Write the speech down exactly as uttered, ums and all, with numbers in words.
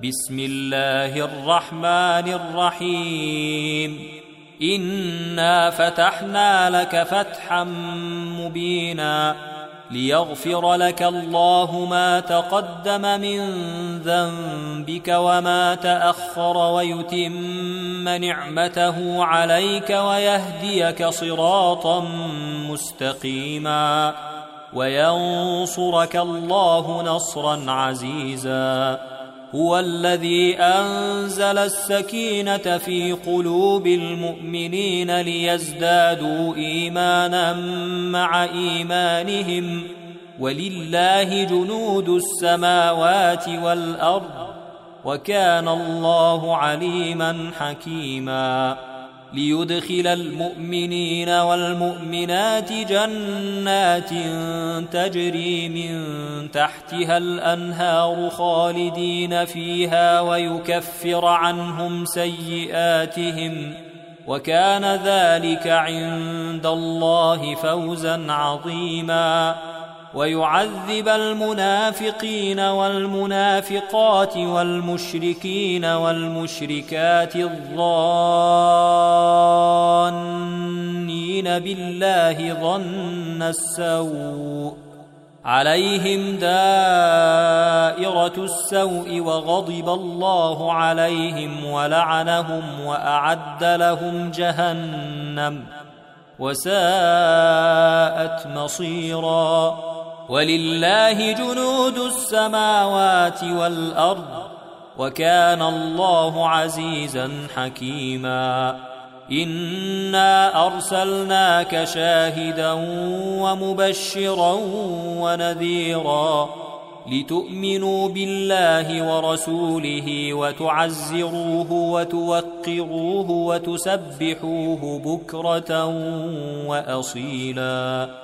بسم الله الرحمن الرحيم إنا فتحنا لك فتحا مبينا ليغفر لك الله ما تقدم من ذنبك وما تأخر ويتم نعمته عليك ويهديك صراطا مستقيما وينصرك الله نصرا عزيزا هو الذي أنزل السكينة في قلوب المؤمنين ليزدادوا إيمانا مع إيمانهم ولله جنود السماوات والأرض وكان الله عليما حكيما ليدخل المؤمنين والمؤمنات جنات تجري من تحتها الأنهار خالدين فيها ويكفر عنهم سيئاتهم وكان ذلك عند الله فوزا عظيما ويعذب المنافقين والمنافقات والمشركين والمشركات الظانين بالله ظن السوء عليهم دائرة السوء وغضب الله عليهم ولعنهم وأعد لهم جهنم وساءت مصيرا ولله جنود السماوات والأرض وكان الله عزيزا حكيما إنا أرسلناك شاهدا ومبشرا ونذيرا لتؤمنوا بالله ورسوله وتعزروه وتوقروه وتسبحوه بكرة وأصيلا